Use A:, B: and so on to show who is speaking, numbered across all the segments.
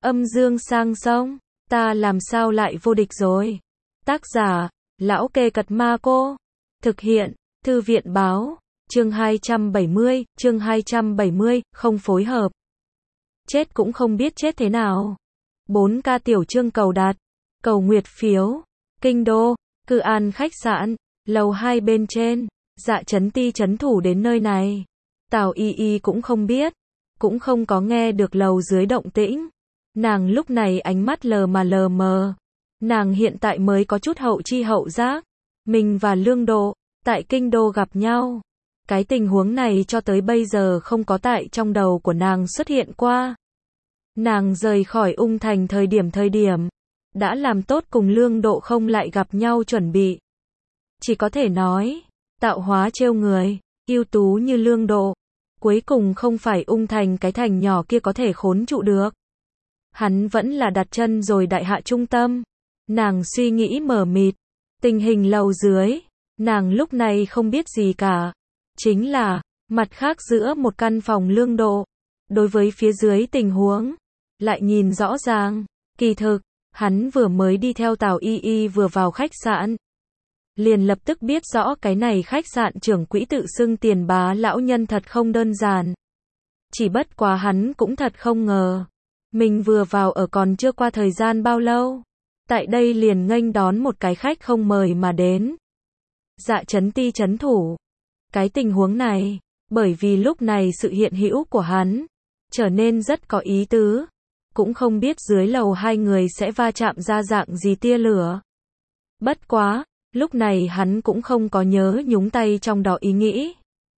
A: Âm dương sang sông, ta làm sao lại vô địch rồi. Tác giả, Lão Kê Cật Ma Cô. Thực hiện, Thư viện báo, chương 270, không phối hợp. Chết cũng không biết chết thế nào. 4K tiểu chương cầu đặt, cầu nguyệt phiếu, kinh đô, Cư An khách sạn, lầu 2 bên trên, Dạ Chấn Ti trấn thủ đến nơi này. Tào Y Y cũng không biết, cũng không có nghe được lầu dưới động tĩnh. Nàng lúc này ánh mắt lờ mờ. Nàng hiện tại mới có chút hậu chi hậu giác. Mình và Lương Độ, tại kinh đô gặp nhau. Cái tình huống này cho tới bây giờ không có tại trong đầu của nàng xuất hiện qua. Nàng rời khỏi Ung Thành thời điểm, đã làm tốt cùng Lương Độ không lại gặp nhau chuẩn bị. Chỉ có thể nói, tạo hóa trêu người, ưu tú như Lương Độ. Cuối cùng không phải Ung Thành cái thành nhỏ kia có thể khốn trụ được. Hắn vẫn là đặt chân rồi đại hạ trung tâm. Nàng suy nghĩ mờ mịt. Tình hình lầu dưới, nàng lúc này không biết gì cả. Chính là, mặt khác giữa một căn phòng Lương Độ. Đối với phía dưới tình huống, lại nhìn rõ ràng. Kỳ thực, hắn vừa mới đi theo Tào Y Y vừa vào khách sạn. Liền lập tức biết rõ cái này khách sạn trưởng quỹ tự xưng Tiền Bá lão nhân thật không đơn giản. Chỉ bất quá hắn cũng thật không ngờ. Mình vừa vào ở còn chưa qua thời gian bao lâu. Tại đây liền nghênh đón một cái khách không mời mà đến. Dạ Chấn Ti trấn thủ. Cái tình huống này, bởi vì lúc này sự hiện hữu của hắn, trở nên rất có ý tứ. Cũng không biết dưới lầu hai người sẽ va chạm ra dạng gì tia lửa. Bất quá, lúc này hắn cũng không có nhớ nhúng tay trong đó ý nghĩ.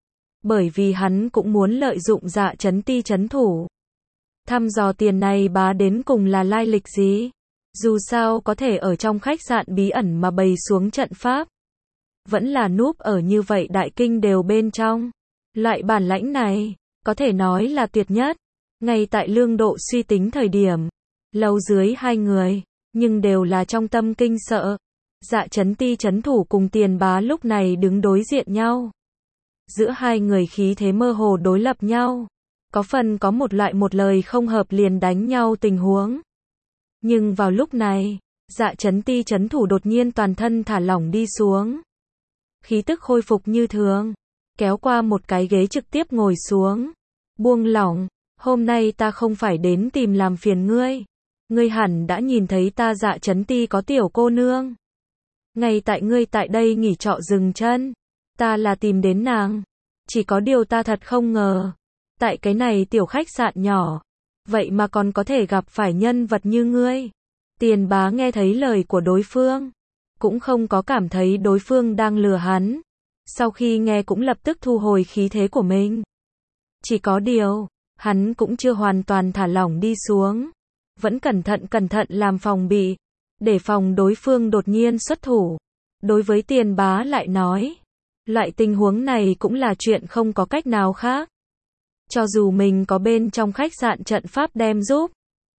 A: Bởi vì hắn cũng muốn lợi dụng Dạ Chấn Ti trấn thủ. Thăm dò Tiền này bá đến cùng là lai lịch gì? Dù sao có thể ở trong khách sạn bí ẩn mà bày xuống trận pháp. Vẫn là núp ở như vậy đại kinh đều bên trong. Loại bản lãnh này, có thể nói là tuyệt nhất. Ngay tại Lương Độ suy tính thời điểm, lầu dưới hai người, nhưng đều là trong tâm kinh sợ. Dạ Chấn Ti trấn thủ cùng Tiền Bá lúc này đứng đối diện nhau. Giữa hai người khí thế mơ hồ đối lập nhau. Có phần có một loại một lời không hợp liền đánh nhau tình huống. Nhưng vào lúc này, Dạ Chấn Ti trấn thủ đột nhiên toàn thân thả lỏng đi xuống. Khí tức khôi phục như thường, kéo qua một cái ghế trực tiếp ngồi xuống. Buông lỏng, hôm nay ta không phải đến tìm làm phiền ngươi. Ngươi hẳn đã nhìn thấy ta Dạ Chấn Ti có tiểu cô nương. Ngay tại ngươi tại đây nghỉ trọ dừng chân, ta là tìm đến nàng. Chỉ có điều ta thật không ngờ, tại cái này tiểu khách sạn nhỏ, vậy mà còn có thể gặp phải nhân vật như ngươi. Tiền Bá nghe thấy lời của đối phương, cũng không có cảm thấy đối phương đang lừa hắn. Sau khi nghe cũng lập tức thu hồi khí thế của mình. Chỉ có điều, hắn cũng chưa hoàn toàn thả lỏng đi xuống. Vẫn cẩn thận làm phòng bị, để phòng đối phương đột nhiên xuất thủ. Đối với Tiền Bá lại nói, loại tình huống này cũng là chuyện không có cách nào khác. Cho dù mình có bên trong khách sạn trận pháp đem giúp,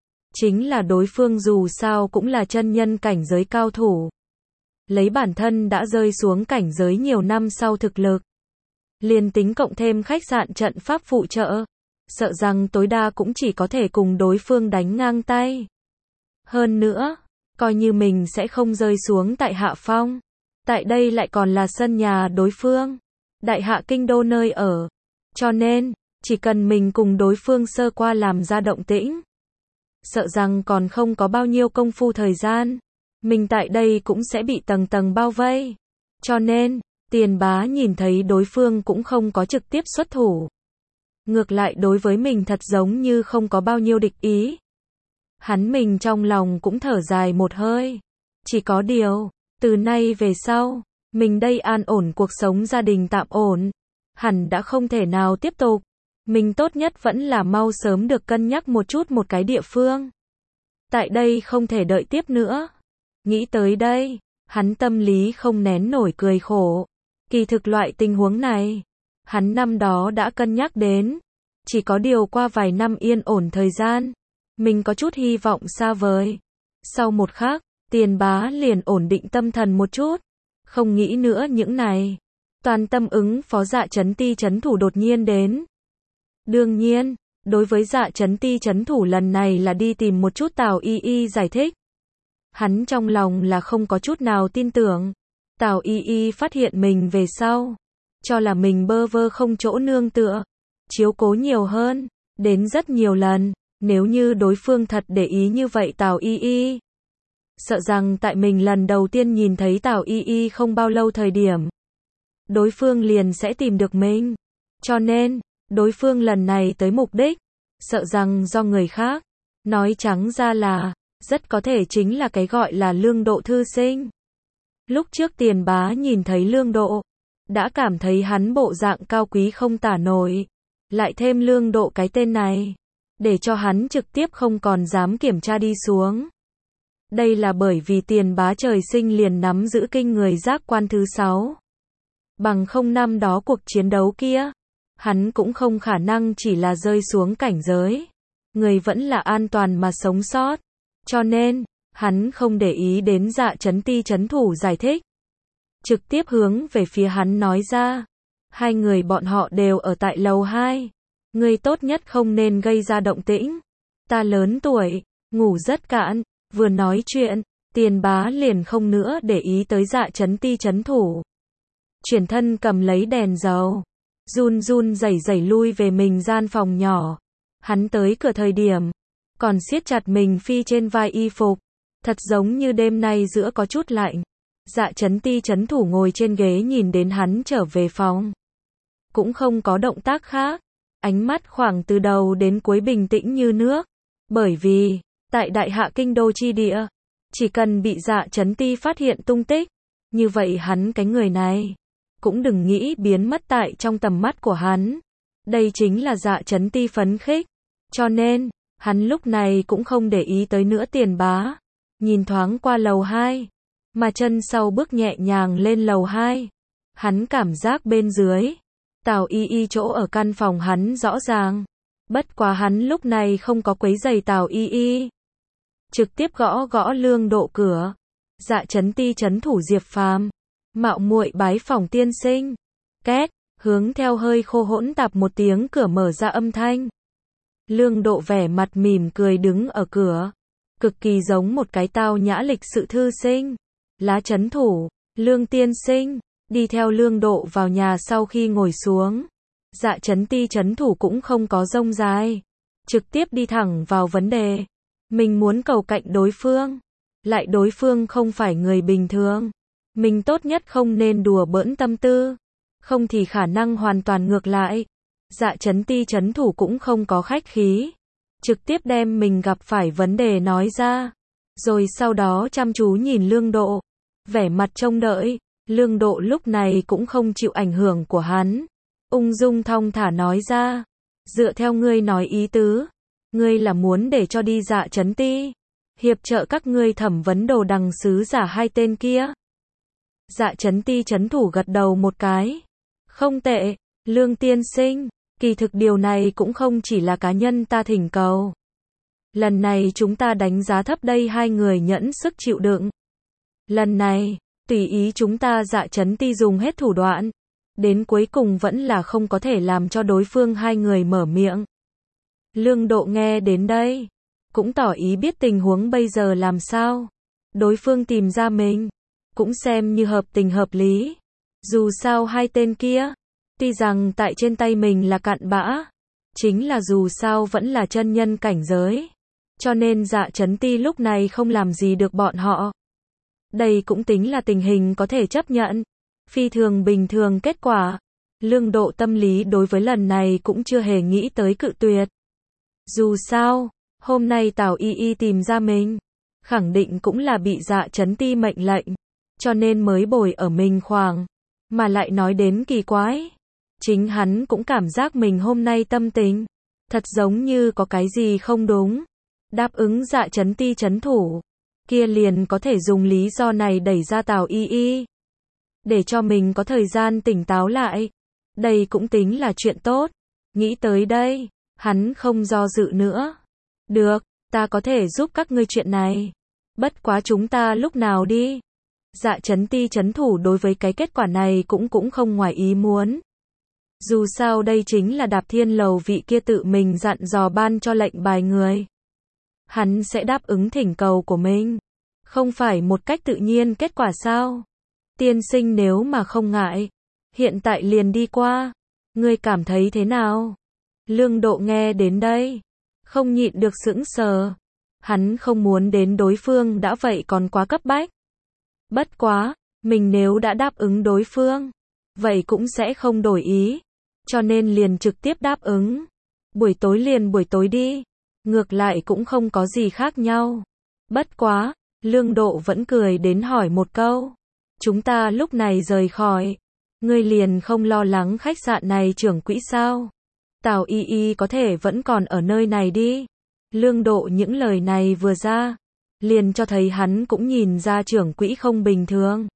A: chính là đối phương dù sao cũng là chân nhân cảnh giới cao thủ. Lấy bản thân đã rơi xuống cảnh giới nhiều năm sau thực lực. Liền tính cộng thêm khách sạn trận pháp phụ trợ, sợ rằng tối đa cũng chỉ có thể cùng đối phương đánh ngang tay. Hơn nữa, coi như mình sẽ không rơi xuống tại hạ phong. Tại đây lại còn là sân nhà đối phương. Đại hạ kinh đô nơi ở. Cho nên, chỉ cần mình cùng đối phương sơ qua làm ra động tĩnh, sợ rằng còn không có bao nhiêu công phu thời gian, mình tại đây cũng sẽ bị tầng tầng bao vây. Cho nên, Tiền Bá nhìn thấy đối phương cũng không có trực tiếp xuất thủ. Ngược lại đối với mình thật giống như không có bao nhiêu địch ý. Hắn mình trong lòng cũng thở dài một hơi. Chỉ có điều, từ nay về sau, mình đây an ổn cuộc sống gia đình tạm ổn, hẳn đã không thể nào tiếp tục. Mình tốt nhất vẫn là mau sớm được cân nhắc một chút một cái địa phương. Tại đây không thể đợi tiếp nữa. Nghĩ tới đây, hắn tâm lý không nén nổi cười khổ. Kỳ thực loại tình huống này, hắn năm đó đã cân nhắc đến. Chỉ có điều qua vài năm yên ổn thời gian, mình có chút hy vọng xa vời. Sau một khắc, Tiền Bá liền ổn định tâm thần một chút. Không nghĩ nữa những này. Toàn tâm ứng phó Dạ Chấn Ti trấn thủ đột nhiên đến. Đương nhiên, Đối với Dạ Chấn Ti trấn thủ lần này là đi tìm một chút Tào Y Y giải thích. Hắn trong lòng là không có chút nào tin tưởng. Tào Y Y phát hiện mình về sau, cho là mình bơ vơ không chỗ nương tựa, chiếu cố nhiều hơn, đến rất nhiều lần. Nếu như đối phương thật để ý như vậy Tào Y Y, sợ rằng tại mình lần đầu tiên nhìn thấy Tào Y Y không bao lâu thời điểm, đối phương liền sẽ tìm được mình. Cho nên, đối phương lần này tới mục đích, sợ rằng do người khác. Nói trắng ra là, rất có thể chính là cái gọi là Lương Độ thư sinh. Lúc trước Tiền Bá nhìn thấy Lương Độ, đã cảm thấy hắn bộ dạng cao quý không tả nổi. Lại thêm Lương Độ cái tên này, để cho hắn trực tiếp không còn dám kiểm tra đi xuống. Đây là bởi vì Tiền Bá trời sinh liền nắm giữ kinh người giác quan thứ 6. Bằng không năm đó cuộc chiến đấu kia, hắn cũng không khả năng chỉ là rơi xuống cảnh giới. Người vẫn là an toàn mà sống sót. Cho nên, hắn không để ý đến Dạ Chấn Ti trấn thủ giải thích. Trực tiếp hướng về phía hắn nói ra. Hai người bọn họ đều ở tại lầu 2. Người tốt nhất không nên gây ra động tĩnh. Ta lớn tuổi, ngủ rất cạn. Vừa nói chuyện, Tiền Bá liền không nữa để ý tới Dạ Chấn Ti trấn thủ. Chuyển thân cầm lấy đèn dầu, run run rẩy rẩy lui về mình gian phòng nhỏ. Hắn tới cửa thời điểm, còn siết chặt mình phi trên vai y phục, thật giống như đêm nay giữa có chút lạnh. Dạ Chấn Ti trấn thủ ngồi trên ghế nhìn đến hắn trở về phòng, cũng không có động tác khác, ánh mắt khoảng từ đầu đến cuối bình tĩnh như nước, bởi vì tại Đại Hạ kinh đô chi địa, chỉ cần bị Dạ Chấn Ti phát hiện tung tích, như vậy hắn cái người này cũng đừng nghĩ biến mất tại trong tầm mắt của hắn. Đây chính là Dạ Chấn Ti phấn khích. Cho nên, hắn lúc này cũng không để ý tới nữa Tiền Bá. Nhìn thoáng qua lầu 2, mà chân sau bước nhẹ nhàng lên lầu 2. Hắn cảm giác bên dưới, Tào Y Y chỗ ở căn phòng hắn rõ ràng. Bất quá hắn lúc này không có quấy giày Tào Y Y. Trực tiếp gõ gõ Lương Độ cửa. Dạ Chấn Ti trấn thủ Diệp Phàm, mạo muội bái phòng tiên sinh. Két, hướng theo hơi khô hỗn tạp một tiếng cửa mở ra âm thanh. Lương Độ vẻ mặt mỉm cười đứng ở cửa, cực kỳ giống một cái tao nhã lịch sự thư sinh. Lá trấn thủ, Lương tiên sinh, đi theo Lương Độ vào nhà sau khi ngồi xuống. Dạ Chấn Ti trấn thủ cũng không có rông dài, trực tiếp đi thẳng vào vấn đề. Mình muốn cầu cạnh đối phương, lại đối phương không phải người bình thường. Mình tốt nhất không nên đùa bỡn tâm tư, không thì khả năng hoàn toàn ngược lại. Dạ Chấn Ti trấn thủ cũng không có khách khí, trực tiếp đem mình gặp phải vấn đề nói ra, rồi sau đó chăm chú nhìn Lương Độ, vẻ mặt trông đợi. Lương Độ lúc này cũng không chịu ảnh hưởng của hắn, ung dung thong thả nói ra, dựa theo ngươi nói ý tứ, ngươi là muốn để cho đi Dạ Chấn Ti hiệp trợ các ngươi thẩm vấn Đồ Đằng sứ giả hai tên kia. Dạ Chấn Ti trấn thủ gật đầu một cái. Không tệ, Lương tiên sinh, kỳ thực điều này cũng không chỉ là cá nhân ta thỉnh cầu. Lần này chúng ta đánh giá thấp đây hai người nhẫn sức chịu đựng. Lần này, tùy ý chúng ta Dạ Chấn Ti dùng hết thủ đoạn, đến cuối cùng vẫn là không có thể làm cho đối phương hai người mở miệng. Lương Độ nghe đến đây, cũng tỏ ý biết tình huống bây giờ làm sao. Đối phương tìm ra mình, cũng xem như hợp tình hợp lý. Dù sao hai tên kia, tuy rằng tại trên tay mình là cặn bã, chính là dù sao vẫn là chân nhân cảnh giới. Cho nên Dạ Chấn Ti lúc này không làm gì được bọn họ. Đây cũng tính là tình hình có thể chấp nhận. Phi thường bình thường kết quả. Lương Độ tâm lý đối với lần này cũng chưa hề nghĩ tới cự tuyệt. Dù sao, hôm nay Tào Y Y tìm ra mình, khẳng định cũng là bị Dạ Chấn Ti mệnh lệnh, cho nên mới bồi ở mình khoảng. Mà lại nói đến kỳ quái, chính hắn cũng cảm giác mình hôm nay tâm tình thật giống như có cái gì không đúng. Đáp ứng Dạ Chấn Ti trấn thủ, kia liền có thể dùng lý do này đẩy ra Tào Y Y, để cho mình có thời gian tỉnh táo lại. Đây cũng tính là chuyện tốt. Nghĩ tới đây, hắn không do dự nữa. Được, ta có thể giúp các ngươi chuyện này. Bất quá chúng ta lúc nào đi? Dạ Chấn Ti trấn thủ đối với cái kết quả này cũng không ngoài ý muốn. Dù sao đây chính là Đạp Thiên Lầu vị kia tự mình dặn dò ban cho lệnh bài người. Hắn sẽ đáp ứng thỉnh cầu của mình. Không phải một cách tự nhiên kết quả sao? Tiên sinh nếu mà không ngại, hiện tại liền đi qua. Ngươi cảm thấy thế nào? Lương Độ nghe đến đây, không nhịn được sững sờ. Hắn không muốn đến đối phương đã vậy còn quá cấp bách. Bất quá, mình nếu đã đáp ứng đối phương, vậy cũng sẽ không đổi ý. Cho nên liền trực tiếp đáp ứng. Buổi tối liền buổi tối đi. Ngược lại cũng không có gì khác nhau. Bất quá, Lương Độ vẫn cười đến hỏi một câu. Chúng ta lúc này rời khỏi. Ngươi liền không lo lắng khách sạn này trưởng quỹ sao? Tào Y Y có thể vẫn còn ở nơi này đi. Lương Độ những lời này vừa ra, liền cho thấy hắn cũng nhìn ra trưởng quỹ không bình thường.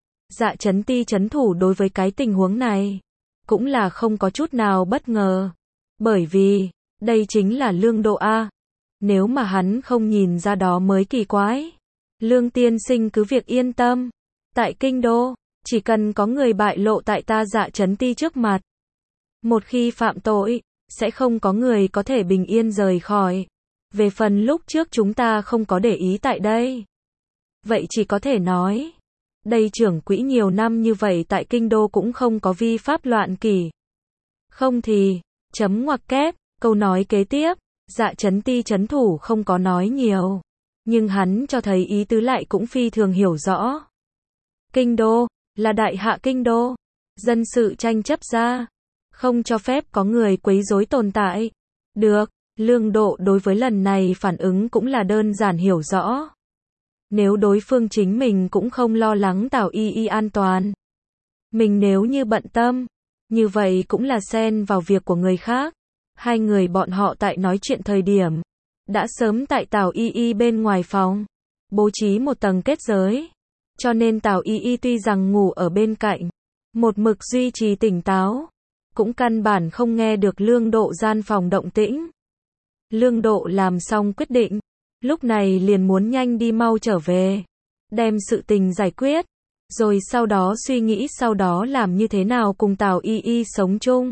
A: Dạ Chấn Ti trấn thủ đối với cái tình huống này, cũng là không có chút nào bất ngờ. Bởi vì, đây chính là Lương Độ A. Nếu mà hắn không nhìn ra đó mới kỳ quái. Lương tiên sinh cứ việc yên tâm. Tại kinh đô, chỉ cần có người bại lộ tại ta Dạ Chấn Ti trước mặt. Một khi phạm tội, sẽ không có người có thể bình yên rời khỏi. Về phần lúc trước chúng ta không có để ý tại đây. Vậy chỉ có thể nói, đây trưởng quỹ nhiều năm như vậy tại kinh đô cũng không có vi pháp loạn kỷ. Không thì, chấm ngoặc kép, câu nói kế tiếp, Dạ Chấn Ti trấn thủ không có nói nhiều. Nhưng hắn cho thấy ý tứ lại cũng phi thường hiểu rõ. Kinh đô, là đại hạ kinh đô. Dân sự tranh chấp ra. Không cho phép có người quấy rối tồn tại. Được, Lương Độ đối với lần này phản ứng cũng là đơn giản hiểu rõ. Nếu đối phương chính mình cũng không lo lắng Tào Y Y an toàn. Mình nếu như bận tâm, như vậy cũng là xen vào việc của người khác. Hai người bọn họ tại nói chuyện thời điểm, đã sớm tại Tào Y Y bên ngoài phòng, bố trí một tầng kết giới. Cho nên Tào Y Y tuy rằng ngủ ở bên cạnh, một mực duy trì tỉnh táo, cũng căn bản không nghe được Lương Độ gian phòng động tĩnh. Lương Độ làm xong quyết định, lúc này liền muốn nhanh đi mau trở về, đem sự tình giải quyết, rồi sau đó suy nghĩ sau đó làm như thế nào cùng Tào Y Y sống chung.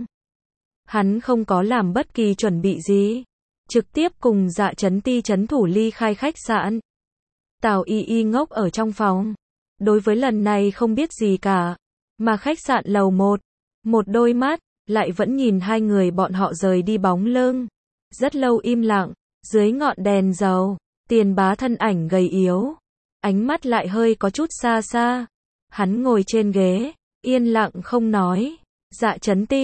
A: Hắn không có làm bất kỳ chuẩn bị gì, trực tiếp cùng Dạ Chấn Ti trấn thủ ly khai khách sạn. Tào Y Y ngốc ở trong phòng, đối với lần này không biết gì cả, mà khách sạn lầu 1, một đôi mắt lại vẫn nhìn hai người bọn họ rời đi bóng lưng. Rất lâu im lặng, dưới ngọn đèn dầu, Tiền Bá thân ảnh gầy yếu, ánh mắt lại hơi có chút xa xa. Hắn ngồi trên ghế, yên lặng không nói. Dạ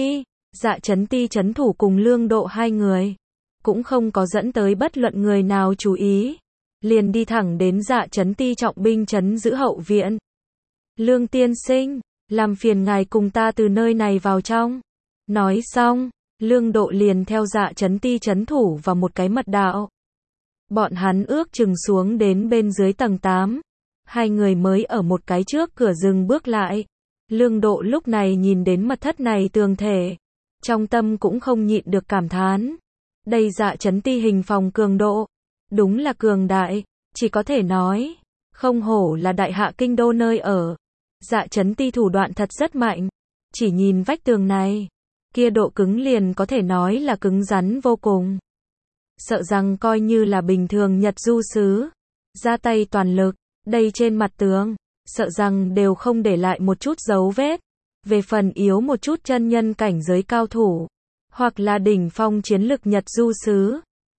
A: Chấn Ti trấn thủ cùng Lương Độ hai người, cũng không có dẫn tới bất luận người nào chú ý, liền đi thẳng đến Dạ Chấn Ti trọng binh trấn giữ hậu viện. Lương tiên sinh, làm phiền ngài cùng ta từ nơi này vào trong. Nói xong, Lương Độ liền theo Dạ Chấn Ti trấn thủ vào một cái mật đạo. Bọn hắn ước chừng xuống đến bên dưới tầng 8. Hai người mới ở một cái trước cửa dừng bước lại. Lương Độ lúc này nhìn đến mật thất này tường thể, trong tâm cũng không nhịn được cảm thán. Đây Dạ Chấn Ti hình phòng cường độ, đúng là cường đại, chỉ có thể nói, không hổ là đại hạ kinh đô nơi ở. Dạ Chấn Ti thủ đoạn thật rất mạnh, chỉ nhìn vách tường này, kia độ cứng liền có thể nói là cứng rắn vô cùng. Sợ rằng coi như là bình thường Nhật du sứ, ra tay toàn lực, đây trên mặt tường, sợ rằng đều không để lại một chút dấu vết. Về phần yếu một chút chân nhân cảnh giới cao thủ, hoặc là đỉnh phong chiến lực Nhật du sứ,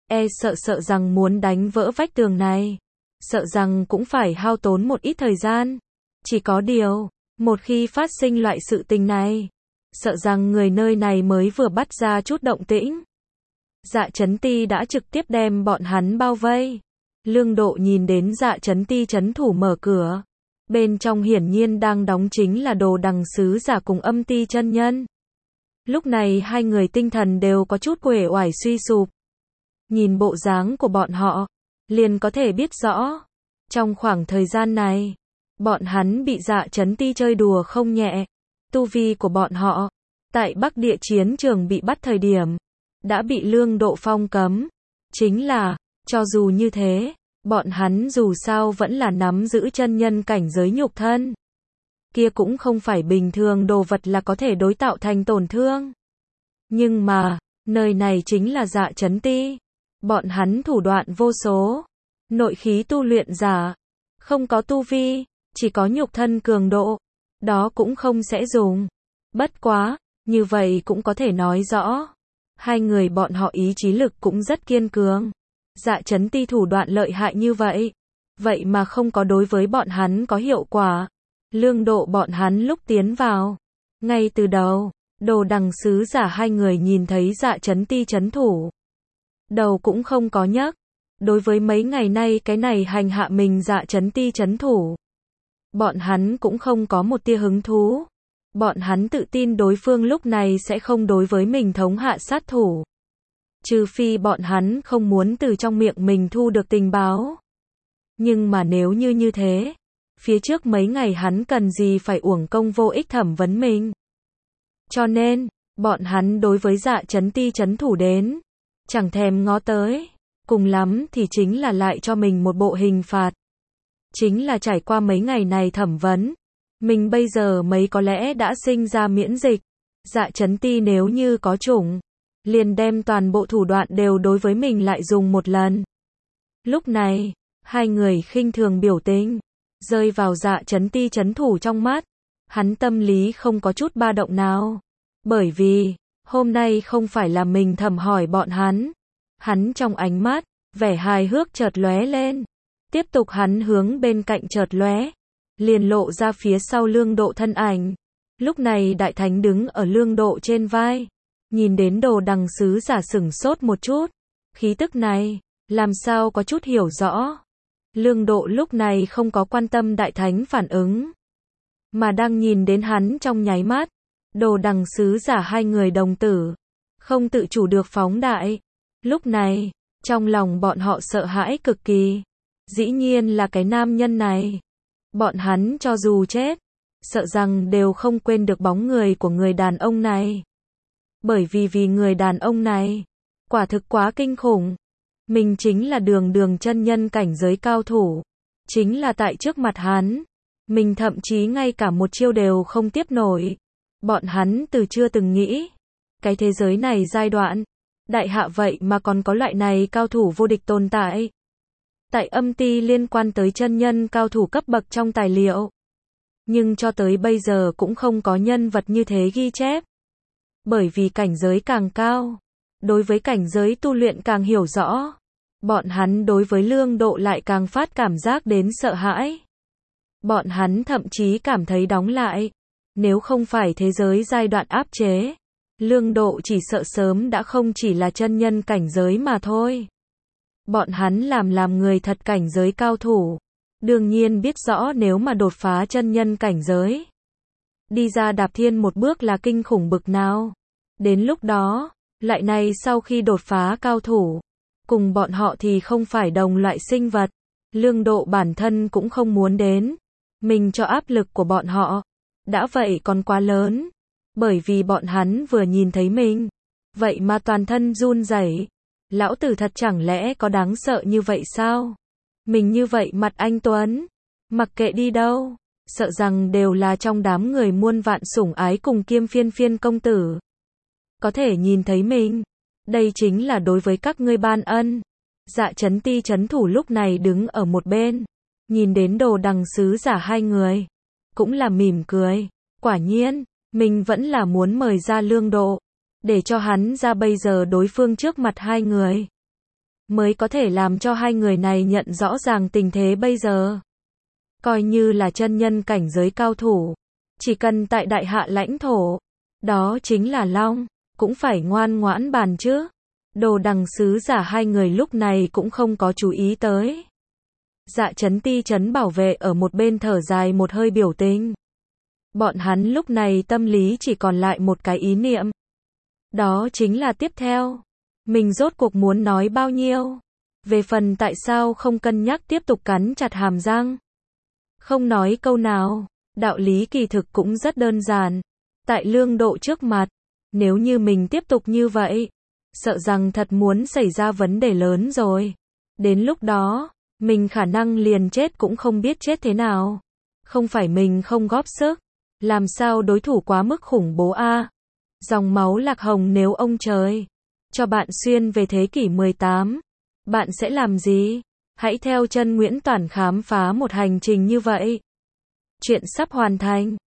A: sợ rằng muốn đánh vỡ vách tường này, sợ rằng cũng phải hao tốn một ít thời gian. Chỉ có điều, một khi phát sinh loại sự tình này, sợ rằng người nơi này mới vừa bắt ra chút động tĩnh. Dạ Chấn Ti đã trực tiếp đem bọn hắn bao vây. Lương Độ nhìn đến Dạ Chấn Ti trấn thủ mở cửa. Bên trong hiển nhiên đang đóng chính là Đồ Đằng sứ giả cùng Âm Ti chân nhân. Lúc này hai người tinh thần đều có chút uể oải suy sụp. Nhìn bộ dáng của bọn họ, liền có thể biết rõ. Trong khoảng thời gian này, bọn hắn bị Dạ Chấn Ti chơi đùa không nhẹ. Tu vi của bọn họ, tại Bắc Địa chiến trường bị bắt thời điểm, đã bị Lương Độ phong cấm. Chính là, cho dù như thế, bọn hắn dù sao vẫn là nắm giữ chân nhân cảnh giới nhục thân. kia cũng không phải bình thường đồ vật là có thể đối tạo thành tổn thương. Nhưng mà, nơi này chính là Dạ Chấn Ti. Bọn hắn thủ đoạn vô số. Nội khí tu luyện giả. Không có tu vi, chỉ có nhục thân cường độ. Đó cũng không sẽ dùng. Bất quá, như vậy cũng có thể nói rõ. Hai người bọn họ ý chí lực cũng rất kiên cường. Dạ Chấn Ti thủ đoạn lợi hại như vậy. Vậy mà không có đối với bọn hắn có hiệu quả. Lương Độ bọn hắn lúc tiến vào. Ngay từ đầu, Đồ Đằng sứ giả hai người nhìn thấy Dạ Chấn Ti chấn thủ. Đầu cũng không có nhấc. Đối với mấy ngày nay cái này hành hạ mình Dạ Chấn Ti chấn thủ. Bọn hắn cũng không có một tia hứng thú. Bọn hắn tự tin đối phương lúc này sẽ không đối với mình thống hạ sát thủ. Trừ phi bọn hắn không muốn từ trong miệng mình thu được tình báo. Nhưng mà nếu như thế, phía trước mấy ngày hắn cần gì phải uổng công vô ích thẩm vấn mình. Cho nên, bọn hắn đối với Dạ Chấn Ti chấn thủ đến, chẳng thèm ngó tới, cùng lắm thì chính là lại cho mình một bộ hình phạt. Chính là trải qua mấy ngày này thẩm vấn, mình bây giờ mấy có lẽ đã sinh ra miễn dịch. Dạ Chấn Ti nếu như có chủng, liền đem toàn bộ thủ đoạn đều đối với mình lại dùng một lần. Lúc này, hai người khinh thường biểu tình, rơi vào Dạ Chấn Ti chấn thủ trong mắt. Hắn tâm lý không có chút ba động nào. Bởi vì, hôm nay không phải là mình thẩm hỏi bọn hắn. Hắn trong ánh mắt, vẻ hài hước chợt lóe lên. Tiếp tục hắn hướng bên cạnh chợt lóe, liền lộ ra phía sau Lương Độ thân ảnh. Lúc này Đại Thánh đứng ở Lương Độ trên vai. Nhìn đến Đồ Đằng sứ giả sửng sốt một chút. Khí tức này, làm sao có chút hiểu rõ. Lương Độ lúc này không có quan tâm Đại Thánh phản ứng, mà đang nhìn đến hắn trong nháy mắt. Đồ Đằng sứ giả hai người đồng tử, không tự chủ được phóng đại. Lúc này, trong lòng bọn họ sợ hãi cực kỳ. Dĩ nhiên là cái nam nhân này. Bọn hắn cho dù chết, sợ rằng đều không quên được bóng người của người đàn ông này. Bởi vì người đàn ông này, quả thực quá kinh khủng. Mình chính là đường chân nhân cảnh giới cao thủ. Chính là tại trước mặt hắn, mình thậm chí ngay cả một chiêu đều không tiếp nổi. Bọn hắn từ chưa từng nghĩ, cái thế giới này giai đoạn, đại hạ vậy mà còn có loại này cao thủ vô địch tồn tại. Tại âm ti liên quan tới chân nhân cao thủ cấp bậc trong tài liệu. Nhưng cho tới bây giờ cũng không có nhân vật như thế ghi chép. Bởi vì cảnh giới càng cao, đối với cảnh giới tu luyện càng hiểu rõ. Bọn hắn đối với Lương Độ lại càng phát cảm giác đến sợ hãi. Bọn hắn thậm chí cảm thấy đóng lại. Nếu không phải thế giới giai đoạn áp chế, Lương Độ chỉ sợ sớm đã không chỉ là chân nhân cảnh giới mà thôi. Bọn hắn làm người thật cảnh giới cao thủ. Đương nhiên biết rõ nếu mà đột phá chân nhân cảnh giới, đi ra đạp thiên một bước là kinh khủng bực nào. Đến lúc đó, lại này sau khi đột phá cao thủ, cùng bọn họ thì không phải đồng loại sinh vật. Lương Độ bản thân cũng không muốn đến. Mình cho áp lực của bọn họ, đã vậy còn quá lớn. Bởi vì bọn hắn vừa nhìn thấy mình, vậy mà toàn thân run rẩy. Lão tử thật chẳng lẽ có đáng sợ như vậy sao? Mình như vậy mặt anh tuấn, mặc kệ đi đâu, sợ rằng đều là trong đám người muôn vạn sủng ái cùng Kiêm Phiên công tử. Có thể nhìn thấy mình, đây chính là đối với các ngươi ban ân. Dạ Chấn Ti chấn thủ lúc này đứng ở một bên, nhìn đến Đồ Đằng sứ giả hai người, cũng là mỉm cười. Quả nhiên, mình vẫn là muốn mời ra Lương Độ, để cho hắn ra bây giờ đối phương trước mặt hai người, mới có thể làm cho hai người này nhận rõ ràng tình thế bây giờ. Coi như là chân nhân cảnh giới cao thủ, chỉ cần tại đại hạ lãnh thổ, đó chính là long, cũng phải ngoan ngoãn bàn chứ. Đồ Đằng sứ giả hai người lúc này cũng không có chú ý tới. Dạ Chấn Ti chấn bảo vệ ở một bên thở dài một hơi biểu tình. Bọn hắn lúc này tâm lý chỉ còn lại một cái ý niệm. Đó chính là tiếp theo, mình rốt cuộc muốn nói bao nhiêu. Về phần tại sao không cân nhắc tiếp tục cắn chặt hàm răng, không nói câu nào, đạo lý kỳ thực cũng rất đơn giản. Tại Lương Độ trước mặt, nếu như mình tiếp tục như vậy, sợ rằng thật muốn xảy ra vấn đề lớn rồi. Đến lúc đó, mình khả năng liền chết cũng không biết chết thế nào. Không phải mình không góp sức, Làm sao đối thủ quá mức khủng bố a? Dòng máu Lạc Hồng nếu ông trời cho bạn xuyên về thế kỷ 18, bạn sẽ làm gì? Hãy theo chân Nguyễn Toản khám phá một hành trình như vậy. Chuyện sắp hoàn thành.